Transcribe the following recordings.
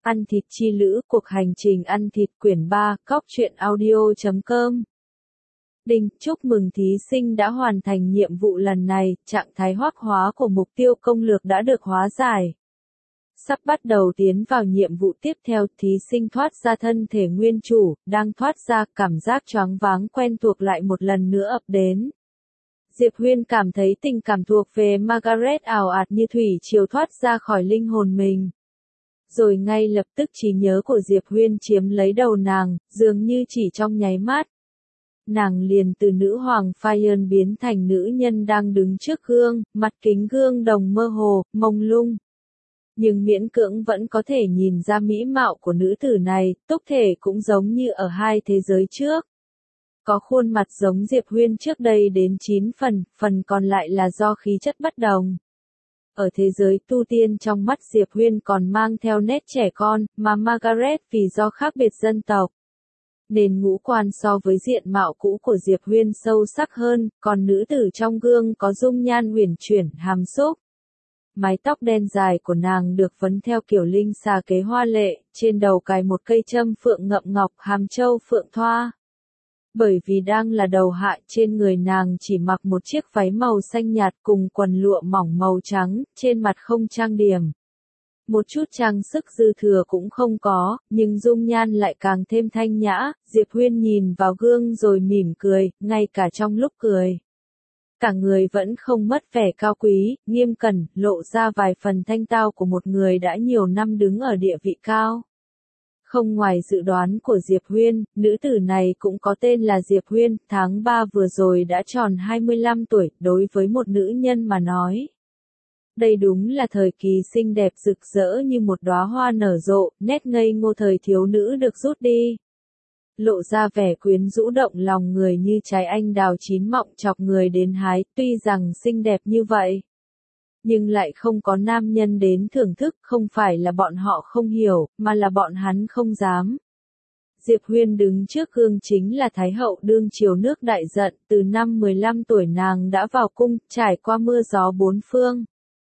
Ăn thịt chi lữ, cuộc hành trình ăn thịt quyển 3, cóc truyện audio.com. Đinh, chúc mừng thí sinh đã hoàn thành nhiệm vụ lần này, trạng thái hoắc hóa của mục tiêu công lược đã được hóa giải. Sắp bắt đầu tiến vào nhiệm vụ tiếp theo, thí sinh thoát ra thân thể nguyên chủ, đang thoát ra, cảm giác choáng váng quen thuộc lại một lần nữa ập đến. Diệp Huyên cảm thấy tình cảm thuộc về Margaret ào ạt như thủy triều thoát ra khỏi linh hồn mình. Rồi ngay lập tức trí nhớ của Diệp Huyên chiếm lấy đầu nàng, dường như chỉ trong nháy mắt. Nàng liền từ nữ hoàng Fire biến thành nữ nhân đang đứng trước gương, mặt kính gương đồng mơ hồ, mông lung. Nhưng miễn cưỡng vẫn có thể nhìn ra mỹ mạo của nữ tử này, túc thể cũng giống như ở hai thế giới trước. Có khuôn mặt giống Diệp Huyên trước đây đến 9 phần còn lại là do khí chất bất đồng. Ở thế giới tu tiên trong mắt Diệp Huyên còn mang theo nét trẻ con, mà Margaret vì do khác biệt dân tộc. Nên ngũ quan so với diện mạo cũ của Diệp Huyên sâu sắc hơn, còn nữ tử trong gương có dung nhan uyển chuyển, hàm xúc. Mái tóc đen dài của nàng được vấn theo kiểu linh xà kế hoa lệ, trên đầu cài một cây châm phượng ngậm ngọc, hàm châu phượng thoa. Bởi vì đang là đầu hạ, trên người nàng chỉ mặc một chiếc váy màu xanh nhạt cùng quần lụa mỏng màu trắng, trên mặt không trang điểm. Một chút trang sức dư thừa cũng không có, nhưng dung nhan lại càng thêm thanh nhã. Diệp Huyên nhìn vào gương rồi mỉm cười, ngay cả trong lúc cười. Cả người vẫn không mất vẻ cao quý, nghiêm cẩn, lộ ra vài phần thanh tao của một người đã nhiều năm đứng ở địa vị cao. Không ngoài dự đoán của Diệp Huyên, nữ tử này cũng có tên là Diệp Huyên, tháng 3 vừa rồi đã tròn 25 tuổi, đối với một nữ nhân mà nói. Đây đúng là thời kỳ xinh đẹp rực rỡ như một đóa hoa nở rộ, nét ngây ngô thời thiếu nữ được rút đi. Lộ ra vẻ quyến rũ động lòng người như trái anh đào chín mọng chọc người đến hái, tuy rằng xinh đẹp như vậy. Nhưng lại không có nam nhân đến thưởng thức, không phải là bọn họ không hiểu, mà là bọn hắn không dám. Diệp Huyên đứng trước gương chính là Thái hậu đương triều nước Đại Dận, từ năm 15 tuổi nàng đã vào cung, trải qua mưa gió bốn phương.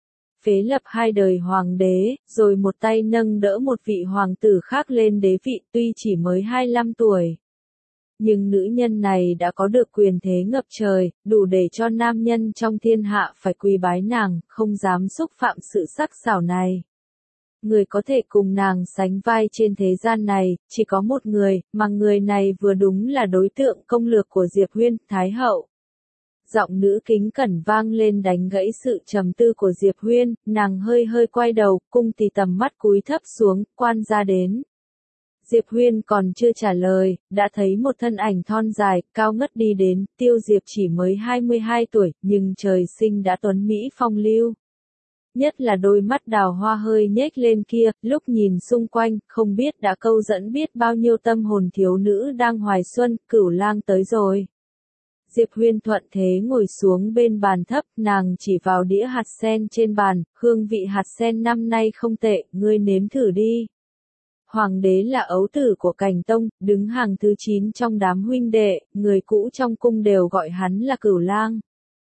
Phế lập 2 đời hoàng đế, rồi một tay nâng đỡ một vị hoàng tử khác lên đế vị tuy chỉ mới 25 tuổi. Nhưng nữ nhân này đã có được quyền thế ngập trời, đủ để cho nam nhân trong thiên hạ phải quỳ bái nàng, không dám xúc phạm sự sắc sảo này. Người có thể cùng nàng sánh vai trên thế gian này, chỉ có một người, mà người này vừa đúng là đối tượng công lược của Diệp Huyên, Thái hậu. Giọng nữ kính cẩn vang lên đánh gãy sự trầm tư của Diệp Huyên, nàng hơi hơi quay đầu, cung tì tầm mắt cúi thấp xuống, quan gia đến. Diệp Huyên còn chưa trả lời, đã thấy một thân ảnh thon dài, cao ngất đi đến, Tiêu Diệp chỉ mới 22 tuổi, nhưng trời sinh đã tuấn mỹ phong lưu. Nhất là đôi mắt đào hoa hơi nhếch lên kia, lúc nhìn xung quanh, không biết đã câu dẫn biết bao nhiêu tâm hồn thiếu nữ đang hoài xuân, Cửu Lang tới rồi. Diệp Huyên thuận thế ngồi xuống bên bàn thấp, nàng chỉ vào đĩa hạt sen trên bàn, hương vị hạt sen năm nay không tệ, ngươi nếm thử đi. Hoàng đế là ấu tử của Cảnh Tông, đứng hàng thứ 9 trong đám huynh đệ, người cũ trong cung đều gọi hắn là Cửu Lang.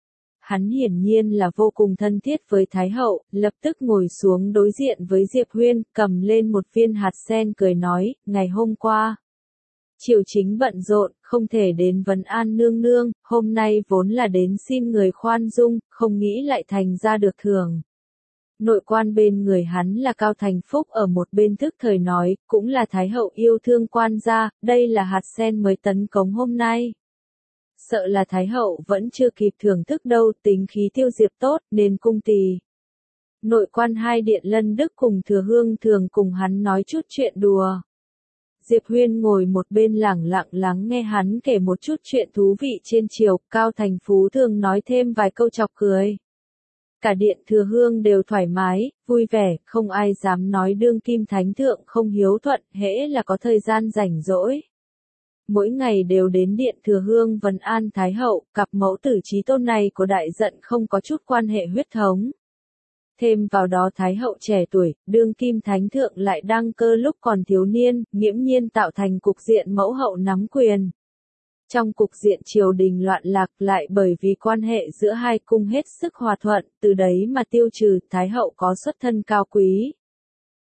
Hắn hiển nhiên là vô cùng thân thiết với Thái hậu, lập tức ngồi xuống đối diện với Diệp Huyên, cầm lên một viên hạt sen cười nói, ngày hôm qua. Triều chính bận rộn, không thể đến vấn an nương nương, hôm nay vốn là đến xin người khoan dung, không nghĩ lại thành ra được thưởng. Nội quan bên người hắn là Cao Thành Phúc ở một bên thức thời nói, cũng là Thái hậu yêu thương quan gia, đây là hạt sen mới tấn cống hôm nay. Sợ là Thái hậu vẫn chưa kịp thưởng thức đâu, tính khí Tiêu Diệp tốt, nên cung tỳ. Nội quan hai điện Lân Đức cùng Thừa Hương thường cùng hắn nói chút chuyện đùa. Diệp Huyên ngồi một bên lẳng lặng lắng nghe hắn kể một chút chuyện thú vị trên triều, Cao Thành Phú thường nói thêm vài câu chọc cười. Cả điện Thừa Hương đều thoải mái, vui vẻ, không ai dám nói đương kim thánh thượng không hiếu thuận, hễ là có thời gian rảnh rỗi. Mỗi ngày đều đến điện Thừa Hương vấn an Thái hậu, cặp mẫu tử chí tôn này của Đại Dận không có chút quan hệ huyết thống. Thêm vào đó Thái hậu trẻ tuổi, đương kim thánh thượng lại đăng cơ lúc còn thiếu niên, nghiễm nhiên tạo thành cục diện mẫu hậu nắm quyền. Trong cục diện triều đình loạn lạc lại bởi vì quan hệ giữa hai cung hết sức hòa thuận, từ đấy mà tiêu trừ Thái hậu có xuất thân cao quý.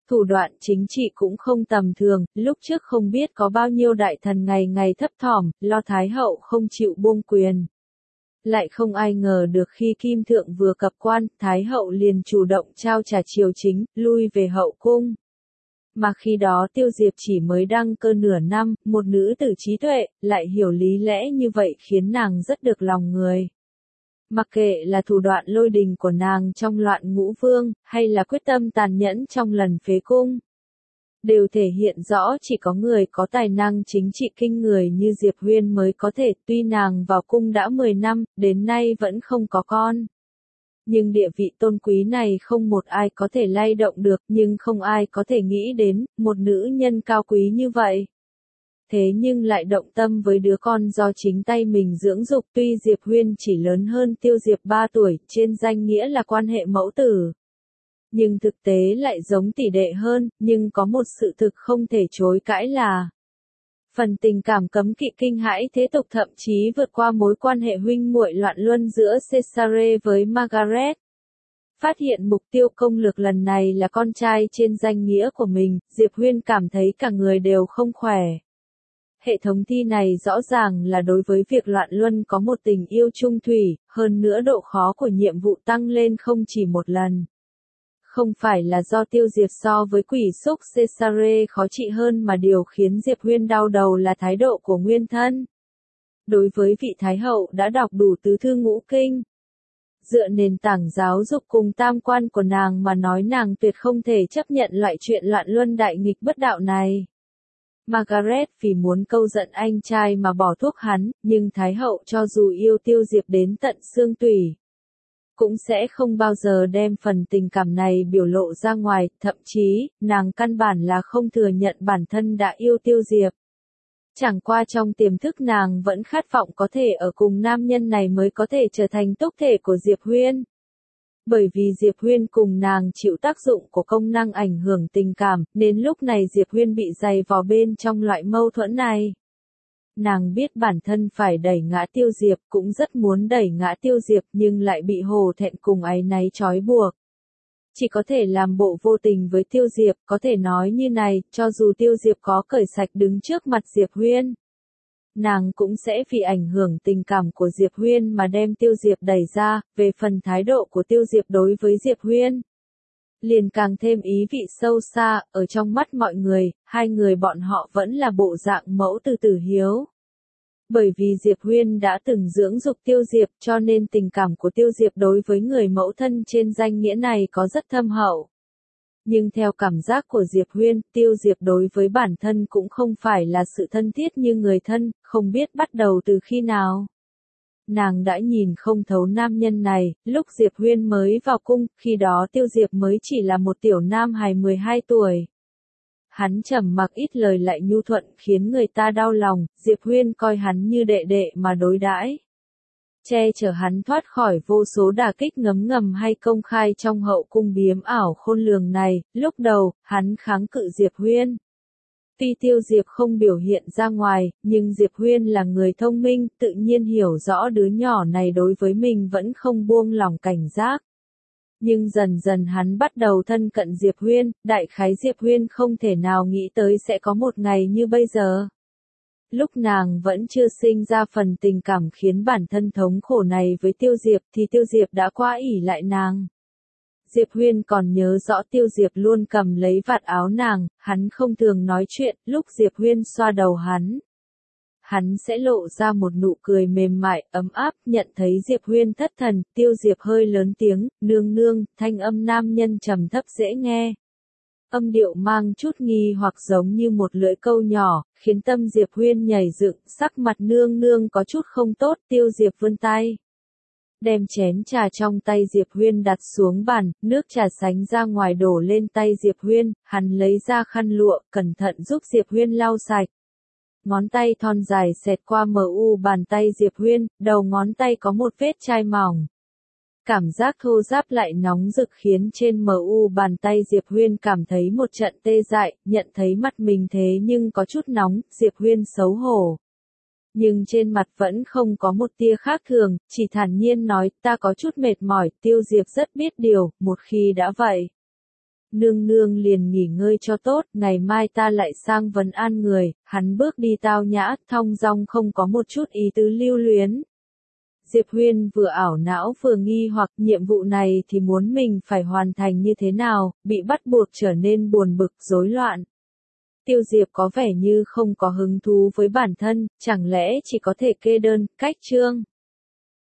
Thủ đoạn chính trị cũng không tầm thường, lúc trước không biết có bao nhiêu đại thần ngày ngày thấp thỏm, lo Thái hậu không chịu buông quyền. Lại không ai ngờ được khi Kim Thượng vừa cập quan, Thái hậu liền chủ động trao trả triều chính, lui về hậu cung. Mà khi đó Tiêu Diệp chỉ mới đăng cơ nửa năm, một nữ tử trí tuệ, lại hiểu lý lẽ như vậy khiến nàng rất được lòng người. Mặc kệ là thủ đoạn lôi đình của nàng trong loạn ngũ vương, hay là quyết tâm tàn nhẫn trong lần phế cung, đều thể hiện rõ chỉ có người có tài năng chính trị kinh người như Diệp Huyên mới có thể, tuy nàng vào cung đã 10 năm, đến nay vẫn không có con. Nhưng địa vị tôn quý này không một ai có thể lay động được, nhưng không ai có thể nghĩ đến, một nữ nhân cao quý như vậy. Thế nhưng lại động tâm với đứa con do chính tay mình dưỡng dục, tuy Diệp Huyên chỉ lớn hơn Tiêu Diệp 3 tuổi, trên danh nghĩa là quan hệ mẫu tử. Nhưng thực tế lại giống tỷ đệ hơn, nhưng có một sự thực không thể chối cãi là phần tình cảm cấm kỵ kinh hãi thế tục thậm chí vượt qua mối quan hệ huynh muội loạn luân giữa Cesare với Margaret. Phát hiện mục tiêu công lược lần này là con trai trên danh nghĩa của mình, Diệp Huyên cảm thấy cả người đều không khỏe. Hệ thống thi này rõ ràng là đối với việc loạn luân có một tình yêu trung thủy, hơn nữa độ khó của nhiệm vụ tăng lên không chỉ một lần. Không phải là do Tiêu Diệp so với quỷ xúc Cesare khó trị hơn mà điều khiến Diệp Huyên đau đầu là thái độ của nguyên thân. Đối với vị Thái hậu đã đọc đủ tứ thư ngũ kinh, dựa nền tảng giáo dục cùng tam quan của nàng mà nói nàng tuyệt không thể chấp nhận loại chuyện loạn luân đại nghịch bất đạo này. Margaret vì muốn câu giận anh trai mà bỏ thuốc hắn, nhưng Thái hậu cho dù yêu Tiêu Diệp đến tận xương tủy, cũng sẽ không bao giờ đem phần tình cảm này biểu lộ ra ngoài, thậm chí, nàng căn bản là không thừa nhận bản thân đã yêu Tiêu Diệp. Chẳng qua trong tiềm thức nàng vẫn khát vọng có thể ở cùng nam nhân này mới có thể trở thành túc thể của Diệp Huyên. Bởi vì Diệp Huyên cùng nàng chịu tác dụng của công năng ảnh hưởng tình cảm, nên lúc này Diệp Huyên bị dày vò bên trong loại mâu thuẫn này. Nàng biết bản thân phải đẩy ngã Tiêu Diệp, cũng rất muốn đẩy ngã Tiêu Diệp nhưng lại bị hổ thẹn cùng áy náy trói buộc. Chỉ có thể làm bộ vô tình với Tiêu Diệp, có thể nói như này, cho dù Tiêu Diệp có cởi sạch đứng trước mặt Diệp Huyên, nàng cũng sẽ vì ảnh hưởng tình cảm của Diệp Huyên mà đem Tiêu Diệp đẩy ra. Về phần thái độ của Tiêu Diệp đối với Diệp Huyên, liền càng thêm ý vị sâu xa, ở trong mắt mọi người, hai người bọn họ vẫn là bộ dạng mẫu tử tử hiếu. Bởi vì Diệp Huyên đã từng dưỡng dục Tiêu Diệp cho nên tình cảm của Tiêu Diệp đối với người mẫu thân trên danh nghĩa này có rất thâm hậu. Nhưng theo cảm giác của Diệp Huyên, Tiêu Diệp đối với bản thân cũng không phải là sự thân thiết như người thân, không biết bắt đầu từ khi nào. Nàng đã nhìn không thấu nam nhân này, lúc Diệp Huyên mới vào cung, khi đó Tiêu Diệp mới chỉ là một tiểu nam hài 12 tuổi. Hắn trầm mặc ít lời lại nhu thuận khiến người ta đau lòng, Diệp Huyên coi hắn như đệ đệ mà đối đãi. Che chở hắn thoát khỏi vô số đả kích ngấm ngầm hay công khai trong hậu cung biếm ảo khôn lường này, lúc đầu, hắn kháng cự Diệp Huyên. Tuy Tiêu Diệp không biểu hiện ra ngoài, nhưng Diệp Huyên là người thông minh, tự nhiên hiểu rõ đứa nhỏ này đối với mình vẫn không buông lòng cảnh giác. Nhưng dần dần hắn bắt đầu thân cận Diệp Huyên, đại khái Diệp Huyên không thể nào nghĩ tới sẽ có một ngày như bây giờ. Lúc nàng vẫn chưa sinh ra phần tình cảm khiến bản thân thống khổ này với Tiêu Diệp thì Tiêu Diệp đã quá ỷ lại nàng. Diệp Huyên còn nhớ rõ Tiêu Diệp luôn cầm lấy vạt áo nàng, hắn không thường nói chuyện, lúc Diệp Huyên xoa đầu hắn sẽ lộ ra một nụ cười mềm mại, ấm áp, nhận thấy Diệp Huyên thất thần, Tiêu Diệp hơi lớn tiếng, nương nương, thanh âm nam nhân trầm thấp dễ nghe. Âm điệu mang chút nghi hoặc giống như một lưỡi câu nhỏ, khiến tâm Diệp Huyên nhảy dựng, sắc mặt nương nương có chút không tốt, Tiêu Diệp vươn tay. Đem chén trà trong tay Diệp Huyên đặt xuống bàn, nước trà sánh ra ngoài đổ lên tay Diệp Huyên, hắn lấy ra khăn lụa, cẩn thận giúp Diệp Huyên lau sạch. Ngón tay thon dài xẹt qua bàn tay Diệp Huyên, đầu ngón tay có một vết chai mỏng. Cảm giác thô ráp lại nóng rực khiến trên bàn tay Diệp Huyên cảm thấy một trận tê dại, nhận thấy mặt mình thế nhưng có chút nóng, Diệp Huyên xấu hổ. Nhưng trên mặt vẫn không có một tia khác thường, chỉ thản nhiên nói, ta có chút mệt mỏi, Tiêu Diệp rất biết điều, một khi đã vậy. nương nương liền nghỉ ngơi cho tốt, ngày mai ta lại sang vấn an người, hắn bước đi tao nhã, thong dong không có một chút ý tứ lưu luyến. Diệp Huyên vừa ảo não vừa nghi hoặc nhiệm vụ này thì muốn mình phải hoàn thành như thế nào, bị bắt buộc trở nên buồn bực, rối loạn. Tiêu Diệp có vẻ như không có hứng thú với bản thân, chẳng lẽ chỉ có thể kê đơn, cách chương.